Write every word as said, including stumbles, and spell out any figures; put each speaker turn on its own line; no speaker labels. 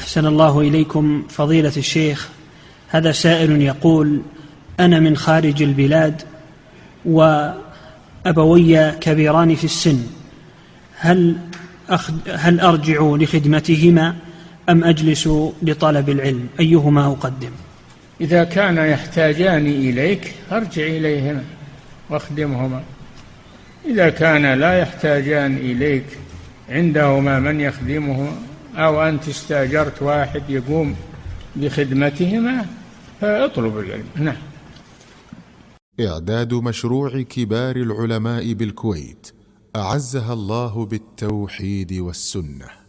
أحسن الله إليكم فضيلة الشيخ. هذا سائل يقول: أنا من خارج البلاد وأبوي كبيران في السن، هل, أخد هل أرجع لخدمتهما أم أجلس لطلب العلم؟ أيهما أقدم؟
إذا كان يحتاجان إليك فارجع إليهما واخدمهما. إذا كان لا يحتاجان إليك، عندهما من يخدمهما، أو أنت استأجرت واحد يقوم بخدمتهما، فاطلب العلم. نعم.
إعداد مشروع كبار العلماء بالكويت أعزها الله بالتوحيد والسنة.